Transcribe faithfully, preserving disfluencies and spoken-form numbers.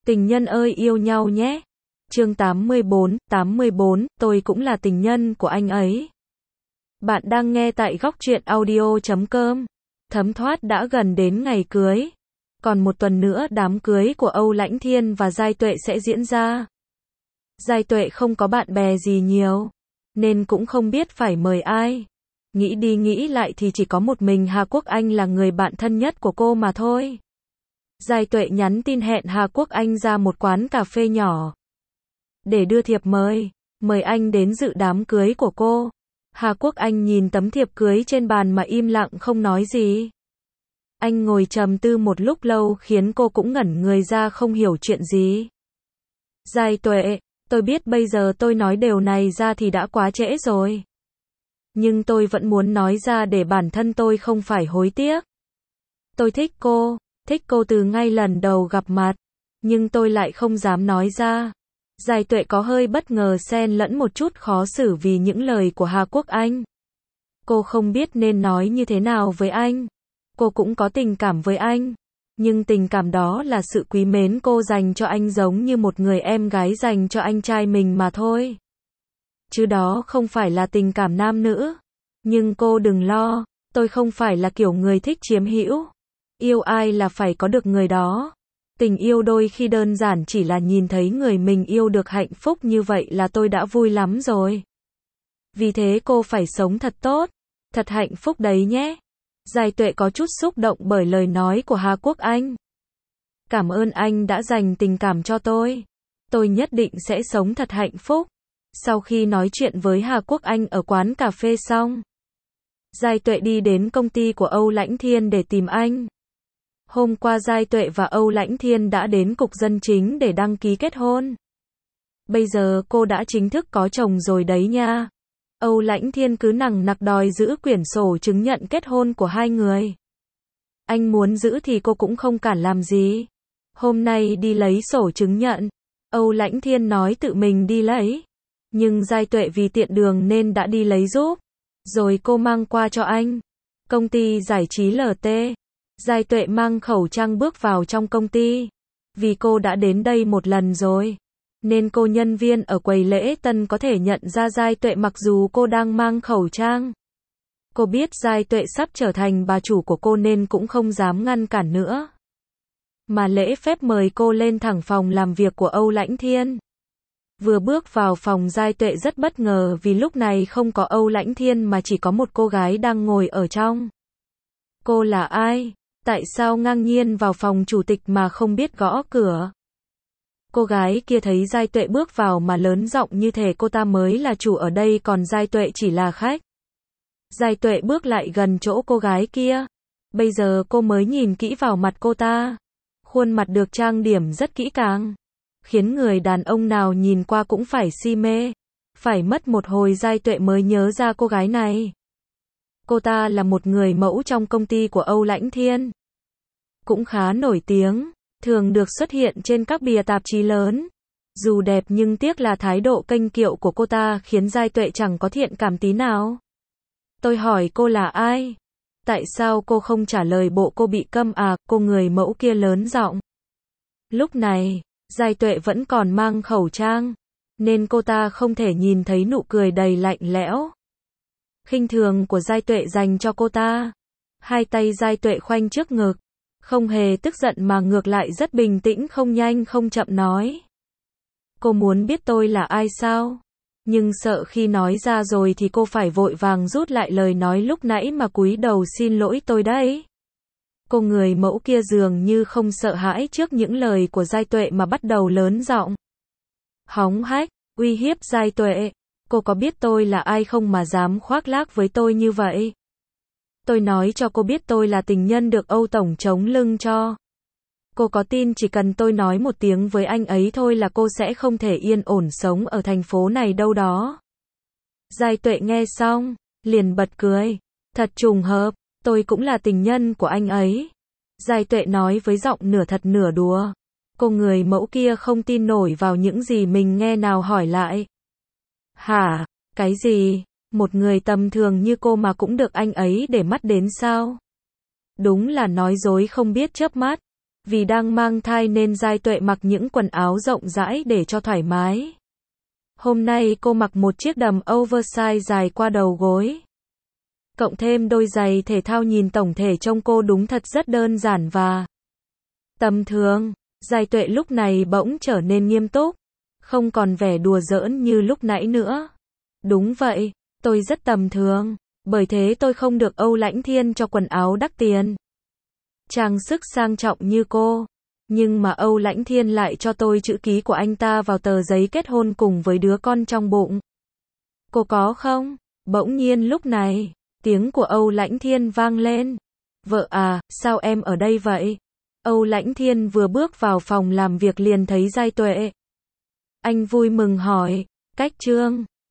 Tình nhân ơi yêu nhau nhé. Chương tám mươi bốn, tám mươi bốn, tôi cũng là tình nhân của anh ấy. Bạn đang nghe tại góc truyện audio chấm com. Thấm thoát đã gần đến ngày cưới. Còn một tuần nữa đám cưới của Âu Lãnh Thiên và Giai Tuệ sẽ diễn ra. Giai Tuệ không có bạn bè gì nhiều, nên cũng không biết phải mời ai. Nghĩ đi nghĩ lại thì chỉ có một mình Hà Quốc Anh là người bạn thân nhất của cô mà thôi. Giai Tuệ nhắn tin hẹn Hà Quốc Anh ra một quán cà phê nhỏ để đưa thiệp mời, mời anh đến dự đám cưới của cô. Hà Quốc Anh nhìn tấm thiệp cưới trên bàn mà im lặng không nói gì. Anh ngồi trầm tư một lúc lâu khiến cô cũng ngẩn người ra không hiểu chuyện gì. Giai Tuệ, tôi biết bây giờ tôi nói điều này ra thì đã quá trễ rồi. Nhưng tôi vẫn muốn nói ra để bản thân tôi không phải hối tiếc. Tôi thích cô, thích cô từ ngay lần đầu gặp mặt, nhưng tôi lại không dám nói ra. Giai Tuệ có hơi bất ngờ xen lẫn một chút khó xử vì những lời của Hà Quốc Anh. Cô không biết nên nói như thế nào với anh. Cô cũng có tình cảm với anh, nhưng tình cảm đó là sự quý mến cô dành cho anh giống như một người em gái dành cho anh trai mình mà thôi. Chứ đó không phải là tình cảm nam nữ. Nhưng cô đừng lo, tôi không phải là kiểu người thích chiếm hữu. Yêu ai là phải có được người đó. Tình yêu đôi khi đơn giản chỉ là nhìn thấy người mình yêu được hạnh phúc như vậy là tôi đã vui lắm rồi. Vì thế cô phải sống thật tốt, thật hạnh phúc đấy nhé. Giai Tuệ có chút xúc động bởi lời nói của Hà Quốc Anh. Cảm ơn anh đã dành tình cảm cho tôi. Tôi nhất định sẽ sống thật hạnh phúc. Sau khi nói chuyện với Hà Quốc Anh ở quán cà phê xong, Giai Tuệ đi đến công ty của Âu Lãnh Thiên để tìm anh. Hôm qua Giai Tuệ và Âu Lãnh Thiên đã đến cục dân chính để đăng ký kết hôn. Bây giờ cô đã chính thức có chồng rồi đấy nha. Âu Lãnh Thiên cứ nằng nặc đòi giữ quyển sổ chứng nhận kết hôn của hai người. Anh muốn giữ thì cô cũng không cản làm gì. Hôm nay đi lấy sổ chứng nhận. Âu Lãnh Thiên nói tự mình đi lấy. Nhưng Giai Tuệ vì tiện đường nên đã đi lấy giúp. Rồi cô mang qua cho anh. Công ty giải trí lờ tê. Giai Tuệ mang khẩu trang bước vào trong công ty. Vì cô đã đến đây một lần rồi, nên cô nhân viên ở quầy lễ tân có thể nhận ra Giai Tuệ mặc dù cô đang mang khẩu trang. Cô biết Giai Tuệ sắp trở thành bà chủ của cô nên cũng không dám ngăn cản nữa. Mà lễ phép mời cô lên thẳng phòng làm việc của Âu Lãnh Thiên. Vừa bước vào phòng Giai Tuệ rất bất ngờ vì lúc này không có Âu Lãnh Thiên mà chỉ có một cô gái đang ngồi ở trong. Cô là ai? Tại sao ngang nhiên vào phòng chủ tịch mà không biết gõ cửa? Cô gái kia thấy Giai Tuệ bước vào mà lớn giọng như thể cô ta mới là chủ ở đây còn Giai Tuệ chỉ là khách. Giai Tuệ bước lại gần chỗ cô gái kia. Bây giờ cô mới nhìn kỹ vào mặt cô ta. Khuôn mặt được trang điểm rất kỹ càng, khiến người đàn ông nào nhìn qua cũng phải si mê. Phải mất một hồi Giai Tuệ mới nhớ ra cô gái này. Cô ta là một người mẫu trong công ty của Âu Lãnh Thiên. Cũng khá nổi tiếng, thường được xuất hiện trên các bìa tạp chí lớn. Dù đẹp nhưng tiếc là thái độ kênh kiệu của cô ta khiến Giai Tuệ chẳng có thiện cảm tí nào. Tôi hỏi cô là ai? Tại sao cô không trả lời bộ cô bị câm à? Cô người mẫu kia lớn giọng. Lúc này, Giai Tuệ vẫn còn mang khẩu trang, nên cô ta không thể nhìn thấy nụ cười đầy lạnh lẽo, khinh thường của Giai Tuệ dành cho cô ta. Hai tay Giai Tuệ khoanh trước ngực, không hề tức giận mà ngược lại rất bình tĩnh không nhanh không chậm nói. Cô muốn biết tôi là ai sao? Nhưng sợ khi nói ra rồi thì cô phải vội vàng rút lại lời nói lúc nãy mà cúi đầu xin lỗi tôi đấy. Cô người mẫu kia dường như không sợ hãi trước những lời của Giai Tuệ mà bắt đầu lớn giọng. Hóng hách, uy hiếp Giai Tuệ. Cô có biết tôi là ai không mà dám khoác lác với tôi như vậy? Tôi nói cho cô biết tôi là tình nhân được Âu Tổng chống lưng cho. Cô có tin chỉ cần tôi nói một tiếng với anh ấy thôi là cô sẽ không thể yên ổn sống ở thành phố này đâu đó. Giai Tuệ nghe xong, liền bật cười. Thật trùng hợp, tôi cũng là tình nhân của anh ấy. Giai Tuệ nói với giọng nửa thật nửa đùa. Cô người mẫu kia không tin nổi vào những gì mình nghe nào hỏi lại. Hả? Cái gì? Một người tầm thường như cô mà cũng được anh ấy để mắt đến sao? Đúng là nói dối không biết chớp mắt. Vì đang mang thai nên Giai Tuệ mặc những quần áo rộng rãi để cho thoải mái. Hôm nay cô mặc một chiếc đầm oversize dài qua đầu gối. Cộng thêm đôi giày thể thao, nhìn tổng thể trông cô đúng thật rất đơn giản và tầm thường. Giai Tuệ lúc này bỗng trở nên nghiêm túc, không còn vẻ đùa giỡn như lúc nãy nữa. Đúng vậy, tôi rất tầm thường, bởi thế tôi không được Âu Lãnh Thiên cho quần áo đắt tiền, trang sức sang trọng như cô. Nhưng mà Âu Lãnh Thiên lại cho tôi chữ ký của anh ta vào tờ giấy kết hôn cùng với đứa con trong bụng. Cô có không? Bỗng nhiên lúc này, tiếng của Âu Lãnh Thiên vang lên. Vợ à, sao em ở đây vậy? Âu Lãnh Thiên vừa bước vào phòng làm việc liền thấy Giai Tuệ. Anh vui mừng hỏi, Cách Trương,